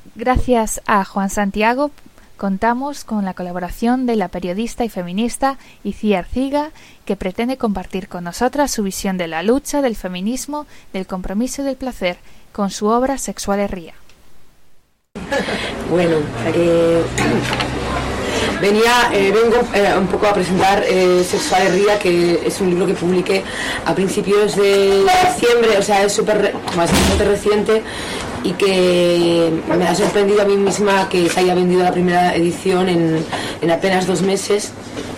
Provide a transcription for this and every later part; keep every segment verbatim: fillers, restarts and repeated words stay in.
Gracias a Juan Santiago contamos con la colaboración de la periodista y feminista Icía Arciga, que pretende compartir con nosotras su visión de la lucha, del feminismo, del compromiso y del placer con su obra Sexual Herría. Bueno, eh, venía, eh, vengo eh, un poco a presentar eh, Sexual Herría, que es un libro que publiqué a principios de diciembre, o sea, es súper bastante reciente, y que me ha sorprendido a mí misma que se haya vendido la primera edición en, en apenas dos meses.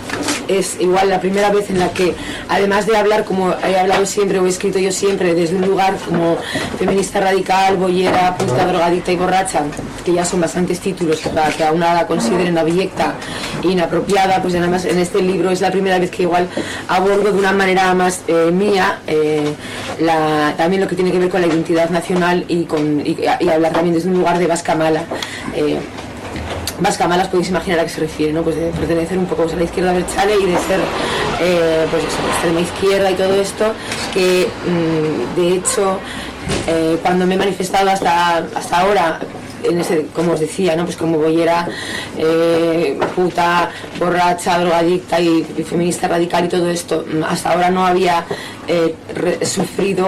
Es igual la primera vez en la que, además de hablar como he hablado siempre o he escrito yo siempre, desde un lugar como feminista radical, boyera, puta, drogadicta y borracha, que ya son bastantes títulos para que a una la consideren abyecta e inapropiada, pues nada más en este libro es la primera vez que igual abordo de una manera más eh, mía eh, la, también lo que tiene que ver con la identidad nacional y, con, y, y hablar también desde un lugar de vasca mala. Eh, Vasca malas podéis imaginar a qué se refiere, ¿no? Pues de pertenecer un poco a la izquierda abertzale y de ser eh, pues eso, extrema izquierda y todo esto, que mmm, de hecho eh, cuando me he manifestado hasta, hasta ahora en ese, como os decía, ¿no? Pues como boyera, eh, puta, borracha, drogadicta y, y feminista radical y todo esto, hasta ahora no había eh, re, sufrido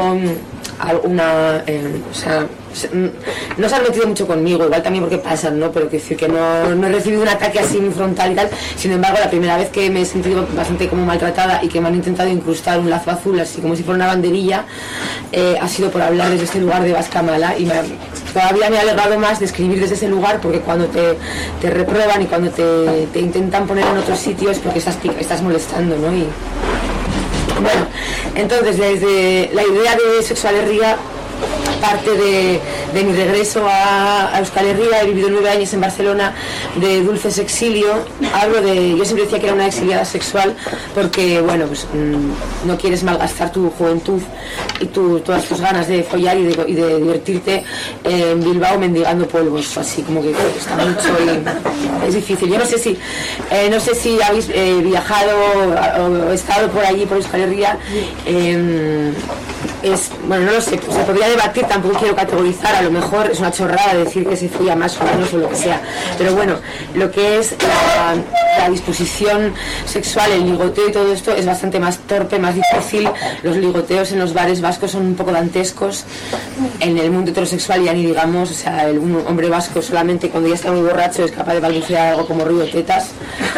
alguna, eh, o sea, no se han metido mucho conmigo, igual también porque pasan, ¿no? Pero que decir que no, no he recibido un ataque así frontal y tal. Sin embargo, la primera vez que me he sentido bastante como maltratada y que me han intentado incrustar un lazo azul así como si fuera una banderilla, eh, ha sido por hablar desde este lugar de vasca mala, y me, todavía me ha alegrado más de escribir desde ese lugar, porque cuando te, te reprueban y cuando te, te intentan poner en otro sitio es porque estás, estás molestando, ¿no? Y bueno, entonces desde la idea de Sexual Herría parte de, de mi regreso a, a Euskal Herria. He vivido nueve años en Barcelona de dulces exilio. Hablo de, yo siempre decía que era una exiliada sexual porque, bueno, pues mmm, no quieres malgastar tu juventud y tu, todas tus ganas de follar y de, y de divertirte en Bilbao mendigando polvos, así como que está mucho y es difícil. Yo no sé si eh, no sé si habéis eh, viajado o, o estado por allí, por Euskal Herria. Eh, es, bueno, no lo sé, se podría debatir, tampoco quiero categorizar, a lo mejor es una chorrada decir que se folla más o menos o lo que sea, pero bueno, lo que es la, la disposición sexual, el ligoteo y todo esto es bastante más torpe, más difícil. Los ligoteos en los bares vascos son un poco dantescos. En el mundo heterosexual ya ni digamos, o sea, el, un hombre vasco solamente cuando ya está muy borracho es capaz de balbucear algo como río tetas.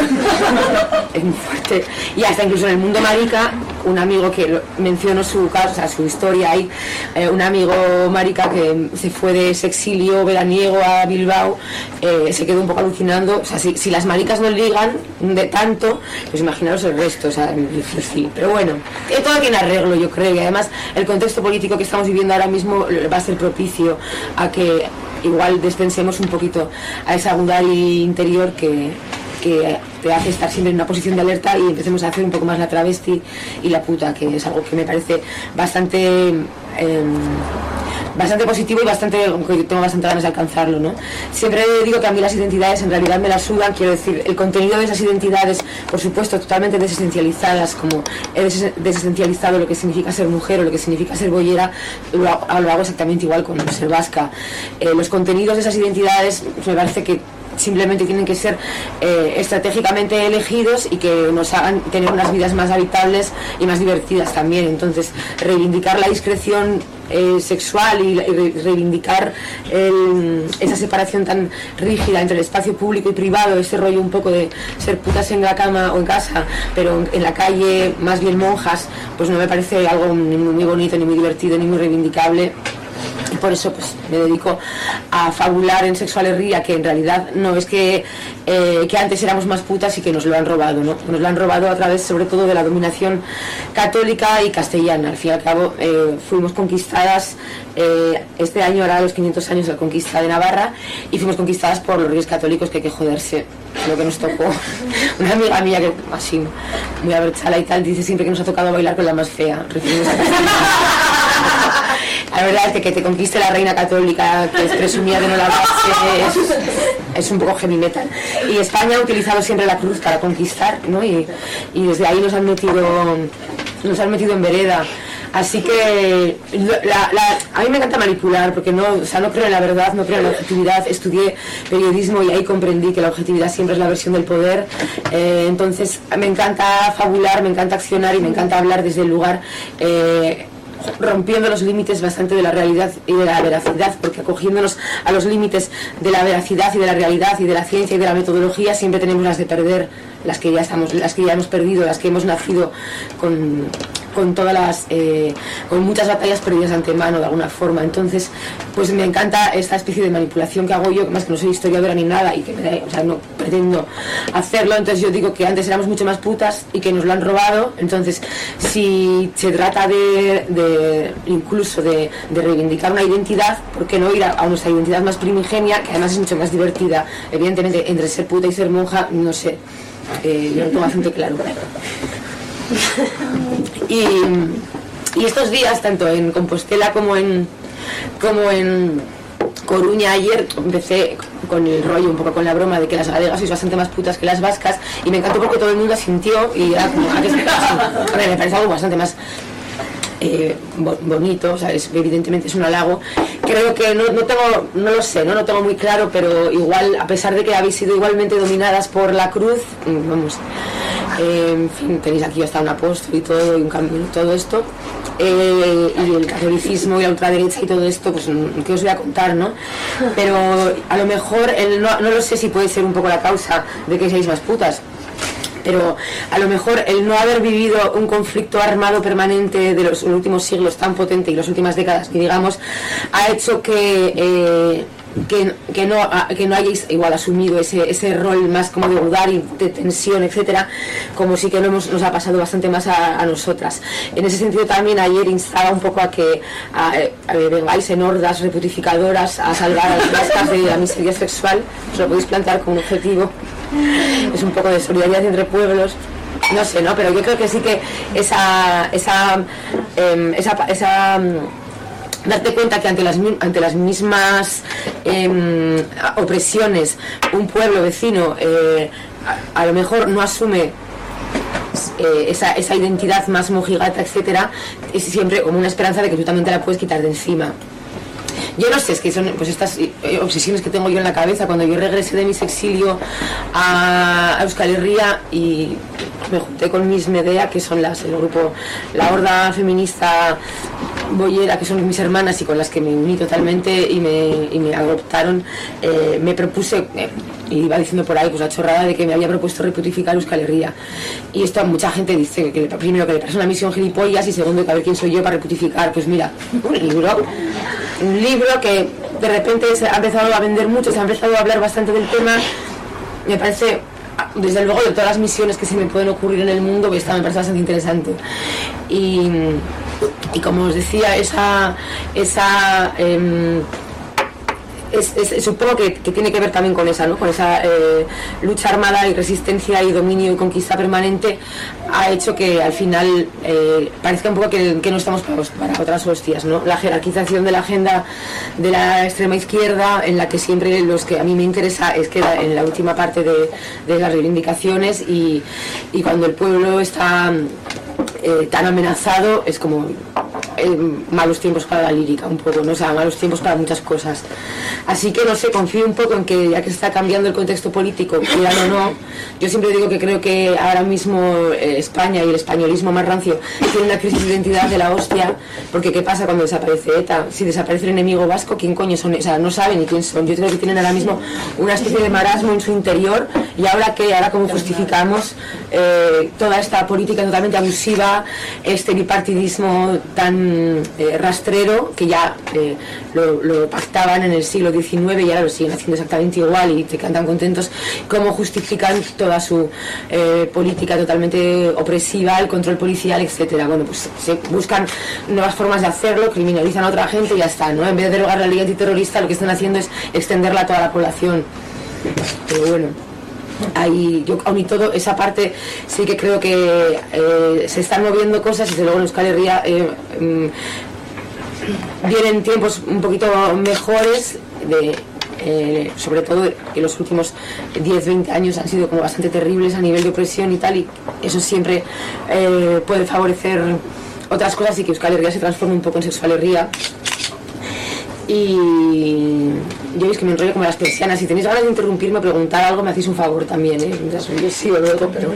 Es muy fuerte. Y hasta incluso en el mundo marica, un amigo que menciono su caso, o sea, su historia, hay eh, un amigo marica que se fue de ese exilio veraniego a Bilbao, eh, se quedó un poco alucinando. O sea, si, si las maricas no ligan de tanto, pues imaginaros el resto, o sea, difícil. Pero bueno, eh, todo tiene arreglo, yo creo, y además el contexto político que estamos viviendo ahora mismo va a ser propicio a que igual despensemos un poquito a esa agudari interior que que te hace estar siempre en una posición de alerta y empecemos a hacer un poco más la travesti y la puta, que es algo que me parece bastante eh, bastante positivo y bastante, que tengo bastante ganas de alcanzarlo, ¿no? Siempre digo que a mí las identidades en realidad me las sudan, quiero decir, el contenido de esas identidades, por supuesto, totalmente desesencializadas, como he desesencializado lo que significa ser mujer o lo que significa ser boyera, lo hago, lo hago exactamente igual con ser vasca. Eh, los contenidos de esas identidades me parece que simplemente tienen que ser eh, estratégicamente elegidos y que nos hagan tener unas vidas más habitables y más divertidas también. Entonces, reivindicar la discreción eh, sexual y, y reivindicar el, esa separación tan rígida entre el espacio público y privado, ese rollo un poco de ser putas en la cama o en casa, pero en la calle más bien monjas, pues no me parece algo ni muy bonito, ni muy divertido, ni muy reivindicable. Y por eso pues me dedico a fabular en Sexual Herría, que en realidad no es que, eh, que antes éramos más putas y que nos lo han robado, ¿no? Nos lo han robado a través sobre todo de la dominación católica y castellana. Al fin y al cabo eh, fuimos conquistadas, eh, este año hará los quinientos años de la conquista de Navarra, y fuimos conquistadas por los reyes católicos, que hay que joderse lo que nos tocó. Una amiga mía que así muy abertzala y tal dice siempre que nos ha tocado bailar con la más fea. La verdad es que que te conquiste la reina católica, que es presumida de no lavarse, es, es un poco heavy metal. Y España ha utilizado siempre la cruz para conquistar, ¿no? Y, y desde ahí nos han metido nos han metido en vereda Así que la, la, a mí me encanta manipular porque no, o sea, no creo en la verdad, no creo en la objetividad. Estudié periodismo y ahí comprendí que la objetividad siempre es la versión del poder. Eh, entonces me encanta fabular, me encanta accionar y me encanta hablar desde el lugar eh, rompiendo los límites bastante de la realidad y de la veracidad, porque acogiéndonos a los límites de la veracidad y de la realidad y de la ciencia y de la metodología siempre tenemos las de perder, las que ya estamos, las que ya hemos perdido, las que hemos nacido con, con todas las eh, con muchas batallas perdidas de antemano de alguna forma. Entonces pues me encanta esta especie de manipulación que hago yo, más que no soy historiadora ni nada y que me da, o sea, no pretendo hacerlo. Entonces yo digo que antes éramos mucho más putas y que nos lo han robado. Entonces si se trata de, de incluso de, de reivindicar una identidad, ¿por qué no ir a, a nuestra identidad más primigenia, que además es mucho más divertida? Evidentemente entre ser puta y ser monja, no sé, eh, yo lo tengo bastante claro. Y, y estos días, tanto en Compostela como en como en Coruña, ayer empecé con el rollo, un poco con la broma de que las galegas sois bastante más putas que las vascas, y me encantó porque todo el mundo asintió y era como, ah, que es a ver, me parece algo bastante más Eh, bo bonito, o sea, es, evidentemente es un halago. Creo que no, no tengo, no lo sé, ¿no? no tengo muy claro, pero igual, a pesar de que habéis sido igualmente dominadas por la cruz, vamos, eh, en fin, tenéis aquí hasta un apóstol y todo, y un cambio y todo esto, eh, y el catolicismo y la ultraderecha y todo esto, pues que os voy a contar, ¿no? Pero a lo mejor, el, no, no lo sé si puede ser un poco la causa de que seáis más putas, pero a lo mejor el no haber vivido un conflicto armado permanente de los últimos siglos tan potente y las últimas décadas, que digamos, ha hecho que, eh, que, que, no, que no hayáis igual asumido ese, ese rol más como de dudar y de tensión, etcétera, como sí que no hemos, nos ha pasado bastante más a, a nosotras. En ese sentido también ayer instaba un poco a que a, a, vengáis en hordas reputificadoras a salvar a las vascas de la miseria sexual. Os lo podéis plantear como un objetivo. Es un poco de solidaridad entre pueblos, no sé, ¿no? Pero yo creo que sí que esa esa eh, esa, esa um, darte cuenta que ante las ante las mismas eh, opresiones un pueblo vecino eh, a, a lo mejor no asume Eh, esa, esa identidad más mojigata, etcétera, es siempre como una esperanza de que tú también te la puedes quitar de encima. Yo no sé, es que son pues estas obsesiones que tengo yo en la cabeza. Cuando yo regresé de mi exilio a, a Euskal Herria y me junté con mis Medea, que son las, el grupo, la horda feminista boyera, que son mis hermanas y con las que me uní totalmente y me, y me adoptaron, eh, me propuse, eh, y iba diciendo por ahí pues la chorrada de que me había propuesto reputificar Euskal Herria. Y esto mucha gente dice que primero que le parece una misión gilipollas y segundo que a ver quién soy yo para reputificar. Pues mira, un libro, un libro que de repente se ha empezado a vender mucho, se ha empezado a hablar bastante del tema. Me parece, desde luego, de todas las misiones que se me pueden ocurrir en el mundo, que esta me parece bastante interesante. Y, y como os decía, esa esa eh, Es, es, supongo que, que tiene que ver también con esa, ¿no? Con esa eh, lucha armada y resistencia y dominio y conquista permanente, ha hecho que al final eh, parezca un poco que, que no estamos para, para otras hostias, ¿no? La jerarquización de la agenda de la extrema izquierda, en la que siempre los que a mí me interesa es que en la última parte de, de las reivindicaciones y, y cuando el pueblo está eh, tan amenazado, es como Eh, malos tiempos para la lírica, un poco, ¿no? O sea, malos tiempos para muchas cosas. Así que no sé, confío un poco en que ya que se está cambiando el contexto político, quieran o no, yo siempre digo que creo que ahora mismo eh, España y el españolismo más rancio tiene una crisis de identidad de la hostia, porque ¿qué pasa cuando desaparece ETA? Si desaparece el enemigo vasco, ¿quién coño son? O sea, no saben ni quién son. Yo creo que tienen ahora mismo una especie de marasmo en su interior. Y ahora qué, ahora cómo justificamos eh, toda esta política totalmente abusiva, este bipartidismo tan Eh, rastrero, que ya eh, lo, lo pactaban en el siglo diecinueve y ahora lo siguen haciendo exactamente igual y te cantan contentos. Cómo justifican toda su eh, política totalmente opresiva, el control policial, etcétera. Bueno, pues se buscan nuevas formas de hacerlo, criminalizan a otra gente y ya está, ¿no? En vez de derogar la ley antiterrorista, lo que están haciendo es extenderla a toda la población. Pero bueno, ahí yo aún y todo esa parte sí que creo que eh, se están moviendo cosas y desde luego en Euskal Herria eh, eh, vienen tiempos un poquito mejores de, eh, sobre todo que los últimos diez veinte años han sido como bastante terribles a nivel de opresión y tal, y eso siempre eh, puede favorecer otras cosas y que Euskal Herria se transforme un poco en Sexual Herria. Y yo veis que me enrollo como las persianas. Si tenéis ganas de interrumpirme o preguntar algo, me hacéis un favor también, ¿eh? Yo sí o luego, pero...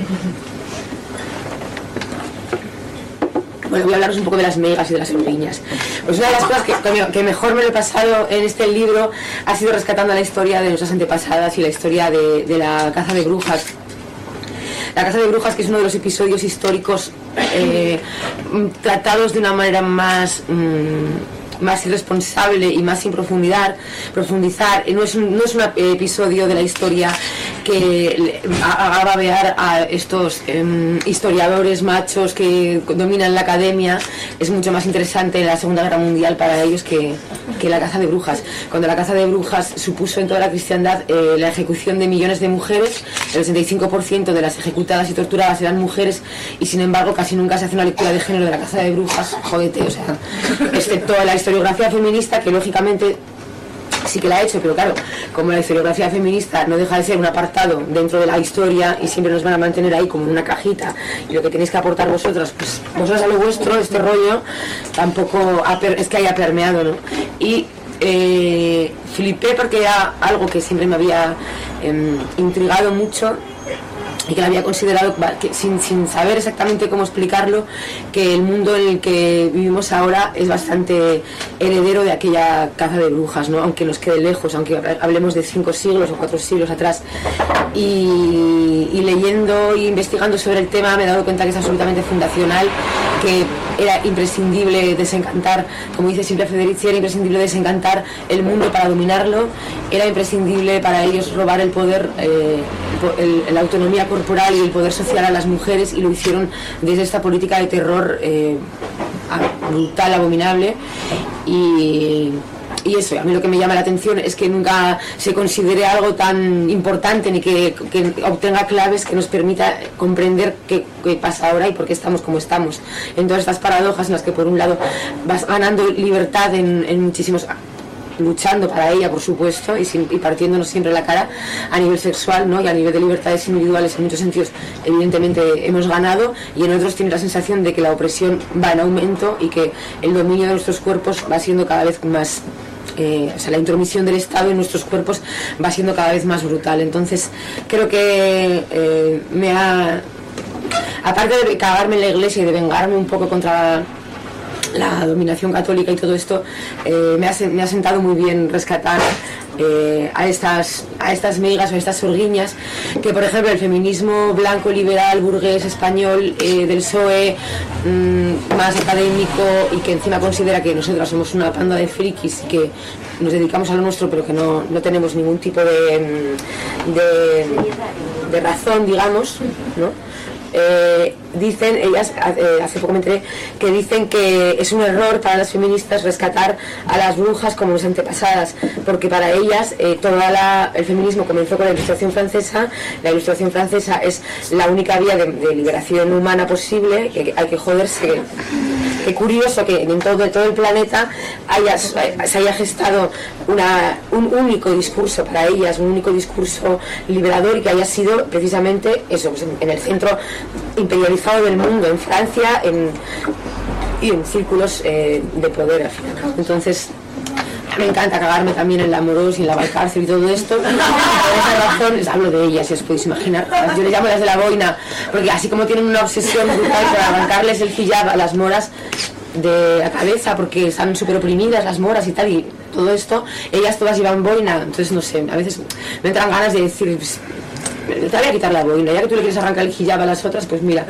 Bueno, voy a hablaros un poco de las megas y de las orguiñas. Pues una de las cosas que, que mejor me lo he pasado en este libro ha sido rescatando la historia de nuestras antepasadas y la historia de, de la caza de brujas. La caza de brujas, que es uno de los episodios históricos eh, tratados de una manera más... Mmm, más irresponsable y más sin profundizar, profundizar. No es un, no es un episodio de la historia que haga babear a estos eh, historiadores machos que dominan la academia. Es mucho más interesante la Segunda Guerra Mundial para ellos que, que la caza de brujas. Cuando la caza de brujas supuso en toda la cristiandad eh, la ejecución de millones de mujeres, el ochenta y cinco por ciento de las ejecutadas y torturadas eran mujeres, y sin embargo casi nunca se hace una lectura de género de la caza de brujas. Jódete, o sea, excepto la historia historiografía feminista, que lógicamente sí que la ha hecho, pero claro, como la historiografía feminista no deja de ser un apartado dentro de la historia y siempre nos van a mantener ahí como en una cajita, y lo que tenéis que aportar vosotras, pues vosotras a lo vuestro, este rollo tampoco ha per- es que haya permeado, ¿no? Y eh, flipé porque era algo que siempre me había eh, intrigado mucho y que la había considerado, que, sin, sin saber exactamente cómo explicarlo, que el mundo en el que vivimos ahora es bastante heredero de aquella caza de brujas, ¿no? Aunque nos quede lejos, aunque hablemos de cinco siglos o cuatro siglos atrás. Y, y leyendo e investigando sobre el tema me he dado cuenta que es absolutamente fundacional, que era imprescindible desencantar, como dice siempre Federici, era imprescindible desencantar el mundo para dominarlo, era imprescindible para ellos robar el poder, eh, el, la autonomía corporal y el poder social a las mujeres, y lo hicieron desde esta política de terror eh, brutal, abominable. Y, y eso, a mí lo que me llama la atención es que nunca se considere algo tan importante, ni que, que obtenga claves que nos permita comprender qué, qué pasa ahora y por qué estamos como estamos, en todas estas paradojas en las que por un lado vas ganando libertad en, en muchísimos, luchando para ella, por supuesto, y, sin, y partiéndonos siempre la cara a nivel sexual, ¿no? Y a nivel de libertades individuales, en muchos sentidos evidentemente hemos ganado, y en otros tienes la sensación de que la opresión va en aumento y que el dominio de nuestros cuerpos va siendo cada vez más... Eh, o sea, la intromisión del Estado en nuestros cuerpos va siendo cada vez más brutal. Entonces creo que eh, me ha, aparte de cagarme en la iglesia y de vengarme un poco contra la dominación católica y todo esto, eh, me, ha, me ha sentado muy bien rescatar eh, a estas a estas megas o a estas orguiñas, que por ejemplo el feminismo blanco, liberal, burgués, español, eh, del P S O E, mmm, más académico, y que encima considera que nosotras somos una panda de frikis y que nos dedicamos a lo nuestro, pero que no, no tenemos ningún tipo de, de, de razón, digamos, ¿no? Eh, dicen, ellas, eh, hace poco me enteré, que dicen que es un error para las feministas rescatar a las brujas como las antepasadas, porque para ellas eh, toda la, el feminismo comenzó con la Ilustración francesa. La Ilustración francesa es la única vía de, de liberación humana posible, que hay que joderse. Qué curioso que en todo, todo el planeta haya, se haya gestado una, un único discurso para ellas, un único discurso liberador, y que haya sido precisamente eso, pues en, en el centro imperializado del mundo, en Francia, en, y en círculos eh, de poder, al final. Entonces me encanta cagarme también en la Amorós y en la Valcárcel y todo esto. Por esa razón les hablo de ellas, si os podéis imaginar. Yo les llamo las de la boina, porque así como tienen una obsesión brutal por arrancarles el hijab a las moras de la cabeza, porque están súper oprimidas las moras y tal, y todo esto, ellas todas llevan boina. Entonces no sé, a veces me entran ganas de decir, pues, te voy a quitar la boina, ya que tú le quieres arrancar el hijab a las otras, pues mira.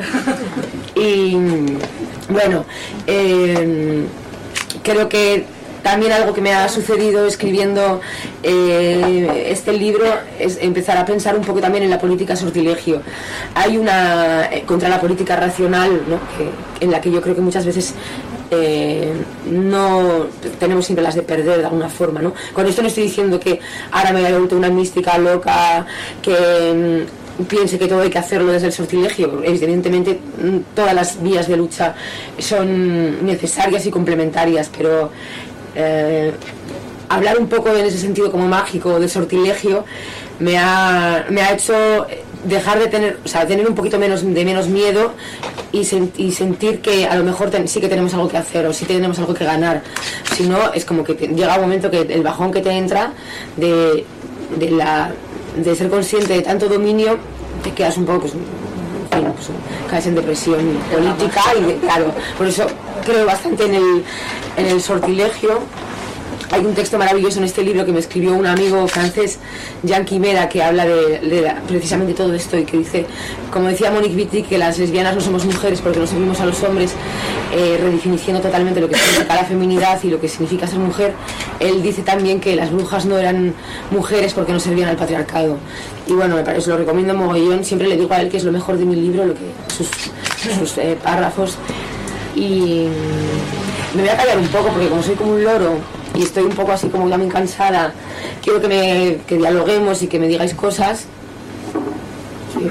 Y bueno, eh, creo que también algo que me ha sucedido escribiendo eh, este libro es empezar a pensar un poco también en la política sortilegio. Hay una eh, contra la política racional, ¿no? que, en la que yo creo que muchas veces eh, no tenemos siempre las de perder de alguna forma, ¿no? Con esto no estoy diciendo que ahora me haya vuelto una mística loca, que mm, piense que todo hay que hacerlo desde el sortilegio. Evidentemente todas las vías de lucha son necesarias y complementarias, pero Eh, hablar un poco en ese sentido como mágico de sortilegio me ha, me ha hecho dejar de tener, o sea, tener un poquito menos de menos miedo y, sen, y sentir que a lo mejor ten, sí que tenemos algo que hacer o sí que tenemos algo que ganar. Si no, es como que te, llega un momento que el bajón que te entra de, de, la, de ser consciente de tanto dominio, te quedas un poco, pues, en fin, pues caes en depresión política y, claro, por eso creo bastante en el, en el sortilegio. Hay un texto maravilloso en este libro que me escribió un amigo francés, Jean Quimera, que habla de, de precisamente todo esto y que dice, como decía Monique Wittig, que las lesbianas no somos mujeres porque nos servimos a los hombres, eh, redefiniendo totalmente lo que significa la feminidad y lo que significa ser mujer. Él dice también que las brujas no eran mujeres porque no servían al patriarcado. Y bueno, me parece, lo recomiendo mogollón. Siempre le digo a él que es lo mejor de mi libro, lo que sus, sus eh, párrafos. Y me voy a callar un poco porque como soy como un loro y estoy un poco así como también cansada, quiero que, me, que dialoguemos y que me digáis cosas. Sí.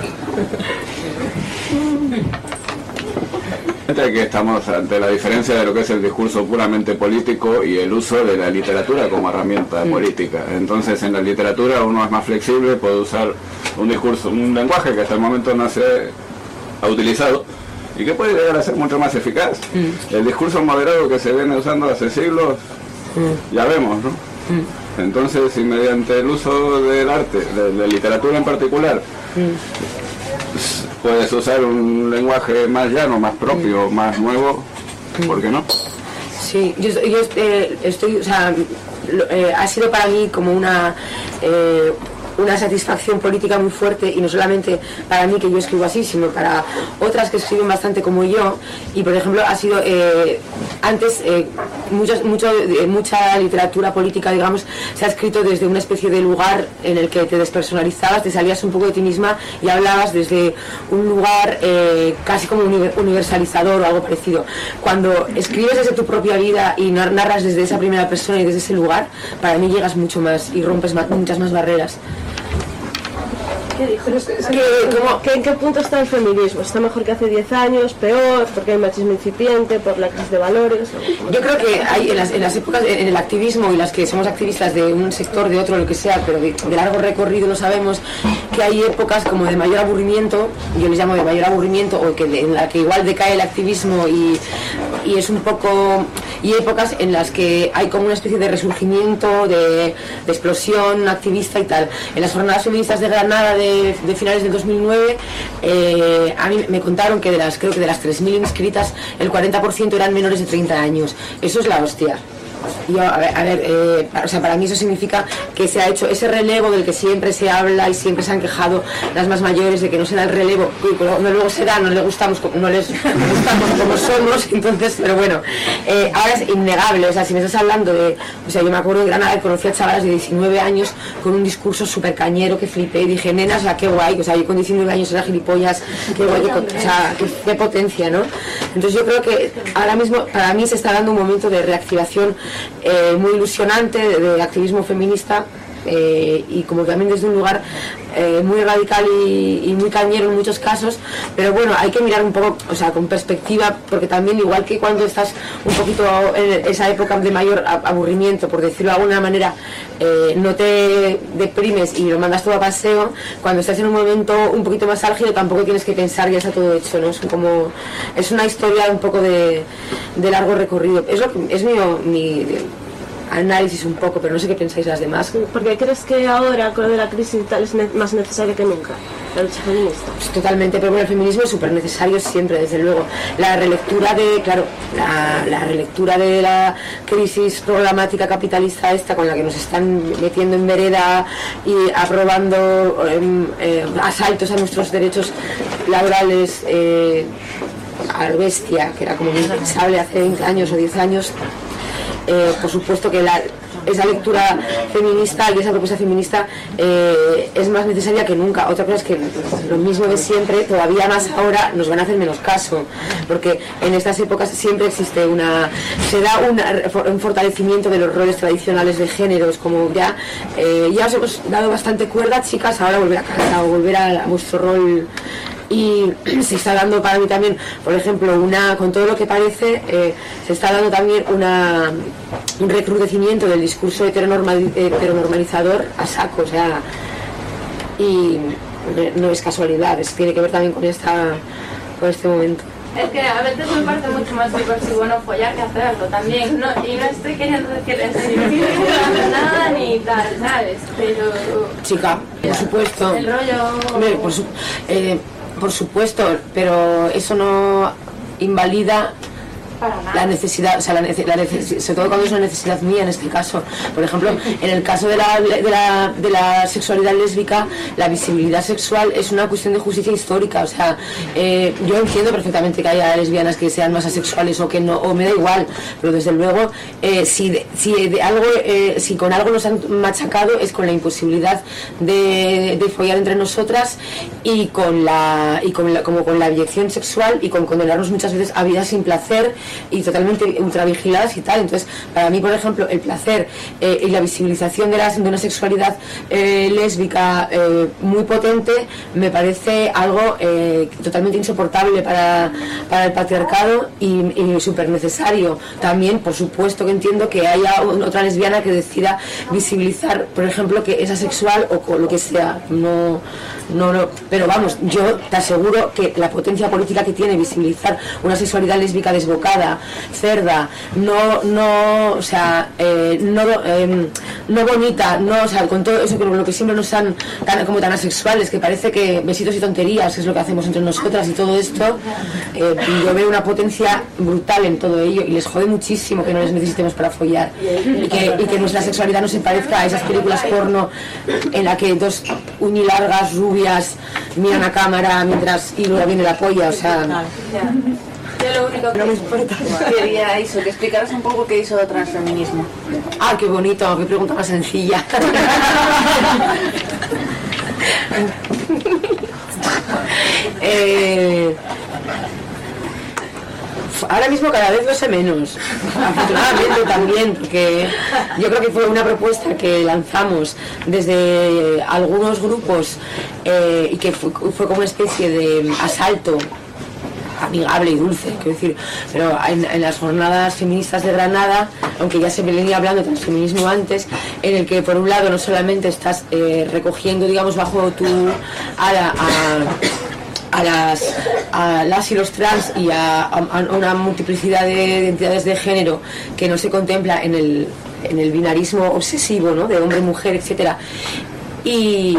Que estamos ante la diferencia de lo que es el discurso puramente político y el uso de la literatura como herramienta mm. política. Entonces, en la literatura uno es más flexible, puede usar un discurso, un lenguaje que hasta el momento no se ha utilizado y que puede llegar a ser mucho más eficaz. Mm. El discurso moderado que se viene usando hace siglos, mm. ya vemos, ¿no? Mm. Entonces, si mediante el uso del arte, de la literatura en particular, mm. puedes usar un lenguaje más llano, más propio, mm. más nuevo, ¿por qué no? Sí, yo, yo eh, estoy, o sea, eh, ha sido para mí como una... Eh, una satisfacción política muy fuerte, y no solamente para mí que yo escribo así, sino para otras que escriben bastante como yo. Y por ejemplo ha sido eh, antes eh, muchos, mucho, eh, mucha literatura política, digamos, se ha escrito desde una especie de lugar en el que te despersonalizabas, te salías un poco de ti misma y hablabas desde un lugar eh, casi como universalizador o algo parecido. Cuando escribes desde tu propia vida y narras desde esa primera persona y desde ese lugar, para mí llegas mucho más y rompes más, muchas más barreras. ¿Qué dijo? ¿Qué, cómo, ¿qué, ¿En qué punto está el feminismo? ¿Está mejor que hace diez años? ¿Peor? ¿Porque hay machismo incipiente? ¿Por la crisis de valores? Yo creo que hay en las, en las épocas, en el activismo, y las que somos activistas de un sector, de otro, lo que sea, pero de, de largo recorrido, no sabemos que hay épocas como de mayor aburrimiento, yo les llamo de mayor aburrimiento, o que de, en la que igual decae el activismo y, y es un poco... Y épocas en las que hay como una especie de resurgimiento, de, de explosión activista y tal. En las jornadas feministas de Granada de, de finales del dos mil nueve, eh, a mí me contaron que de las, creo que de las tres mil inscritas, el cuarenta por ciento eran menores de treinta años. Eso es la hostia. Yo, a ver, a ver eh, para, o sea, para mí eso significa que se ha hecho ese relevo del que siempre se habla y siempre se han quejado las más mayores de que no se da el relevo, y no, luego se da, no les gustamos, no les gustamos como somos, entonces, pero bueno, eh, ahora es innegable. O sea, si me estás hablando de, o sea, yo me acuerdo en Granada que conocí a chavalas de diecinueve años con un discurso súper cañero que flipé y dije, nenas, o sea, qué guay, o sea, yo con diecinueve años era gilipollas, qué guay, qué, o sea, qué, qué potencia, ¿no? Entonces yo creo que ahora mismo para mí se está dando un momento de reactivación Eh, muy ilusionante de, de activismo feminista, eh, y como también desde un lugar eh, muy radical y, y muy cañero en muchos casos, pero bueno, hay que mirar un poco, o sea, con perspectiva, porque también igual que cuando estás un poquito en esa época de mayor aburrimiento, por decirlo de alguna manera, eh, no te deprimes y lo mandas todo a paseo, cuando estás en un momento un poquito más álgido tampoco tienes que pensar, ya está todo hecho, ¿no? Es como, es una historia un poco de, de largo recorrido. Es lo que es mi, mi análisis un poco, pero no sé qué pensáis las demás. Porque crees que ahora, con lo de la crisis y tal, es ne más necesaria que nunca la lucha feminista. Pues totalmente, pero bueno, el feminismo es súper necesario siempre, desde luego. La relectura de, claro, la, la relectura de la crisis programática capitalista esta con la que nos están metiendo en vereda y aprobando eh, eh, asaltos a nuestros derechos laborales eh, a la bestia, que era como impensable hace veinte años o diez años. Eh, por supuesto que la, esa lectura feminista y esa propuesta feminista eh, es más necesaria que nunca. Otra cosa es que lo mismo de siempre, todavía más ahora, nos van a hacer menos caso, porque en estas épocas siempre existe una, se da una, un fortalecimiento de los roles tradicionales de géneros, como ya eh, ya os hemos dado bastante cuerda, chicas, ahora volver a casa o volver a, a vuestro rol. Y se está dando para mí también, por ejemplo, una, con todo lo que parece, eh, se está dando también una, un recrudecimiento del discurso heteronormal, heteronormalizador a saco, o sea, y no es casualidad, es, tiene que ver también con, esta, con este momento. Es que a veces me parece mucho más subversivo no follar que hacerlo también, ¿no? Y no estoy queriendo decir en serio que no estoy nada ni tal, ¿sabes? Pero... Chica, por supuesto. El rollo... Hombre, por, su, eh, por supuesto, pero eso no invalida... Para nada. La necesidad, o sea, la nece la neces sobre todo cuando es una necesidad mía en este caso. Por ejemplo, en el caso de la, de la, de la sexualidad lésbica, la visibilidad sexual es una cuestión de justicia histórica. O sea, eh, yo entiendo perfectamente que haya lesbianas que sean más asexuales o que no, o me da igual, pero desde luego, eh, si, de, si, de algo, eh, si con algo nos han machacado es con la imposibilidad de, de follar entre nosotras y con la, y con la, como con la abyección sexual y con condenarnos muchas veces a vidas sin placer y totalmente ultravigiladas y tal. Entonces, para mí, por ejemplo, el placer eh, y la visibilización de, las, de una sexualidad eh, lésbica eh, muy potente me parece algo eh, totalmente insoportable para, para el patriarcado y, y súper necesario. También, por supuesto, que entiendo que haya otra lesbiana que decida visibilizar, por ejemplo, que es asexual o, o lo que sea. No, no, no, pero vamos, yo te aseguro que la potencia política que tiene visibilizar una sexualidad lésbica desbocada, cerda, no, no, o sea, eh, no, eh, no bonita, no, o sea, con todo eso, con lo que siempre nos han, tan, como tan asexuales, que parece que besitos y tonterías, que es lo que hacemos entre nosotras y todo esto, eh, yo veo una potencia brutal en todo ello y les jode muchísimo que no les necesitemos para follar y que, y que nuestra sexualidad no se parezca a esas películas porno en la que dos unilargas rubias miran a cámara mientras y luego viene la polla, o sea... Yo lo único que no me importa. Quería eso, que explicaras un poco qué hizo transfeminismo. Ah, qué bonito, qué pregunta más sencilla. eh, ahora mismo cada vez lo sé menos, afortunadamente también, porque yo creo que fue una propuesta que lanzamos desde algunos grupos eh, y que fue, fue como una especie de asalto amigable y dulce, quiero decir, pero en, en las jornadas feministas de Granada, aunque ya se venía hablando de transfeminismo antes, en el que por un lado no solamente estás eh, recogiendo, digamos, bajo tu ala a, a las a las y los trans y a, a una multiplicidad de identidades de género que no se contempla en el, en el binarismo obsesivo, ¿no?, de hombre-mujer, etcétera, y,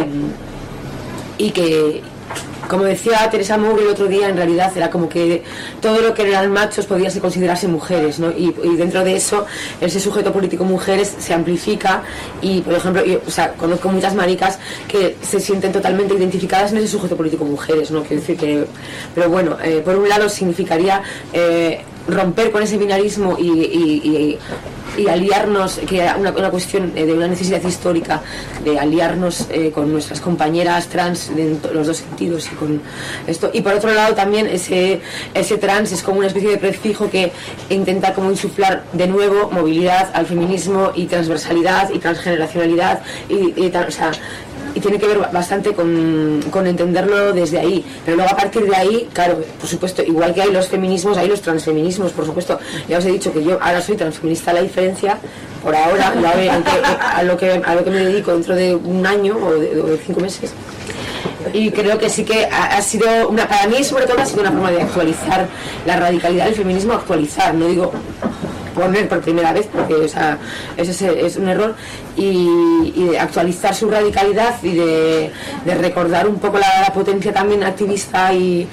y que, como decía Teresa Moure el otro día, en realidad era como que todo lo que eran machos podía considerarse mujeres, ¿no? Y, y dentro de eso, ese sujeto político mujeres se amplifica y, por ejemplo, yo, o sea, conozco muchas maricas que se sienten totalmente identificadas en ese sujeto político mujeres, ¿no? Quiero decir que, pero bueno, eh, por un lado significaría eh, romper con ese binarismo y, y, y, y aliarnos, que era una, una cuestión de una necesidad histórica de aliarnos eh, con nuestras compañeras trans en los dos sentidos y con esto, y por otro lado también ese, ese trans es como una especie de prefijo que intenta como insuflar de nuevo movilidad al feminismo y transversalidad y transgeneracionalidad y, y o sea, y tiene que ver bastante con, con entenderlo desde ahí, pero luego a partir de ahí, claro, por supuesto, igual que hay los feminismos, hay los transfeminismos, por supuesto. Ya os he dicho que yo ahora soy transfeminista. La diferencia, por ahora, ya ve, aunque, a, lo que, a lo que me dedico dentro de un año o de, o de cinco meses, y creo que sí que ha, ha sido una, para mí sobre todo ha sido una forma de actualizar la radicalidad del feminismo, actualizar, no digo poner por primera vez, porque o sea, ese es, es un error, y, y de actualizar su radicalidad y de, de recordar un poco la, la potencia también activista y,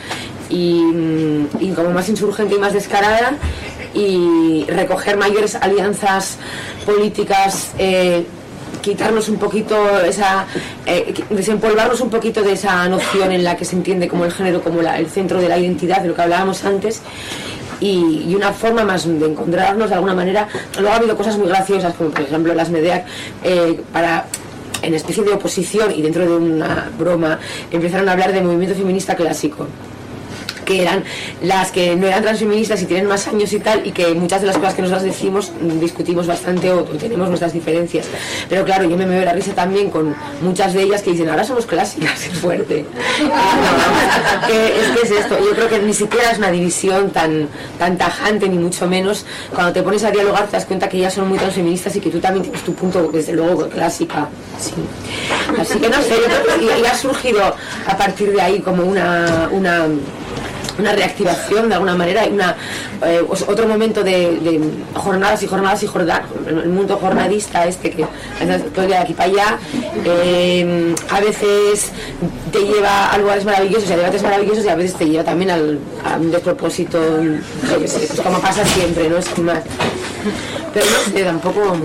y, y como más insurgente y más descarada, y recoger mayores alianzas políticas, eh, quitarnos un poquito esa, eh, desempolvarnos un poquito de esa noción en la que se entiende como el género como la, el centro de la identidad, de lo que hablábamos antes. Y, y una forma más de encontrarnos de alguna manera. Luego ha habido cosas muy graciosas, como por ejemplo las MEDEAC, eh, para, en especie de oposición y dentro de una broma, empezaron a hablar de movimiento feminista clásico. que eran las que no eran transfeministas y tienen más años y tal, y que muchas de las cosas que nosotras decimos discutimos bastante o, o tenemos nuestras diferencias. Pero claro, yo me veo la risa también con muchas de ellas que dicen, ahora somos clásicas, es fuerte. No, que es que es esto, yo creo que ni siquiera es una división tan, tan tajante, ni mucho menos. Cuando te pones a dialogar te das cuenta que ellas son muy transfeministas y que tú también tienes tu punto, desde luego, clásica. Sí. Así que no sé, yo creo que y, y ha surgido a partir de ahí como una... una una reactivación de alguna manera, una, eh, otro momento de, de jornadas y jornadas y jornadas, el mundo jornadista este que todo el día de aquí para allá, eh, a veces te lleva a lugares maravillosos y a debates maravillosos, y a veces te lleva también al, a un despropósito, yo qué sé, pues como pasa siempre, ¿no? Es más, pero no sé, tampoco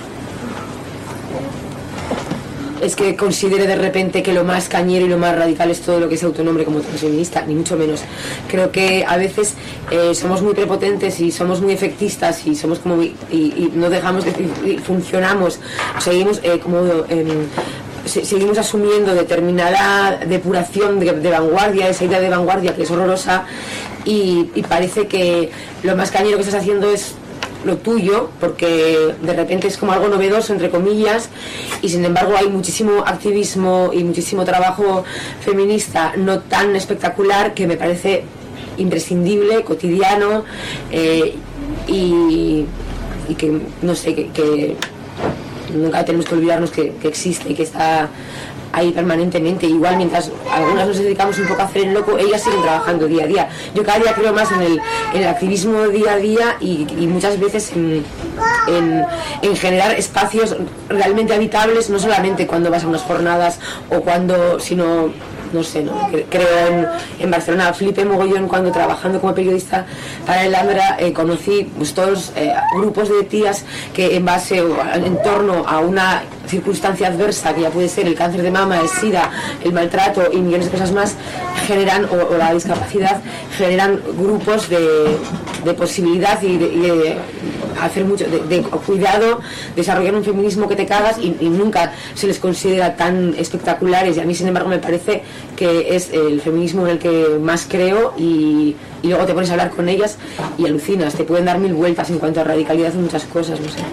es que considere de repente que lo más cañero y lo más radical es todo lo que se autonombre como transfeminista, ni mucho menos. Creo que a veces eh, somos muy prepotentes y somos muy efectistas y somos como y, y no dejamos de, y funcionamos, seguimos eh, como eh, seguimos asumiendo determinada depuración de, de vanguardia, esa idea de vanguardia que es horrorosa, y, y parece que lo más cañero que estás haciendo es lo tuyo, porque de repente es como algo novedoso, entre comillas, y sin embargo hay muchísimo activismo y muchísimo trabajo feminista no tan espectacular que me parece imprescindible, cotidiano, eh, y, y que no sé, que, que nunca tenemos que olvidarnos que, que existe y que está ahí permanentemente. Igual mientras algunas nos dedicamos un poco a hacer el loco, ellas siguen trabajando día a día. Yo cada día creo más en el, en el activismo día a día y, y muchas veces en, en, en generar espacios realmente habitables, no solamente cuando vas a unas jornadas o cuando, sino no sé, ¿no? Creo en, en Barcelona flipé mogollón cuando trabajando como periodista para el Ambra eh, conocí pues, todos eh, grupos de tías que en base o en torno a una circunstancia adversa, que ya puede ser el cáncer de mama, el SIDA, el maltrato y millones de cosas más, generan, o, o la discapacidad, generan grupos de, de posibilidad y de, y de hacer mucho, de, de cuidado, desarrollar un feminismo que te cagas, y, y nunca se les considera tan espectaculares, y a mí sin embargo me parece que es el feminismo en el que más creo, y, y luego te pones a hablar con ellas y alucinas, te pueden dar mil vueltas en cuanto a radicalidad en muchas cosas, no sé.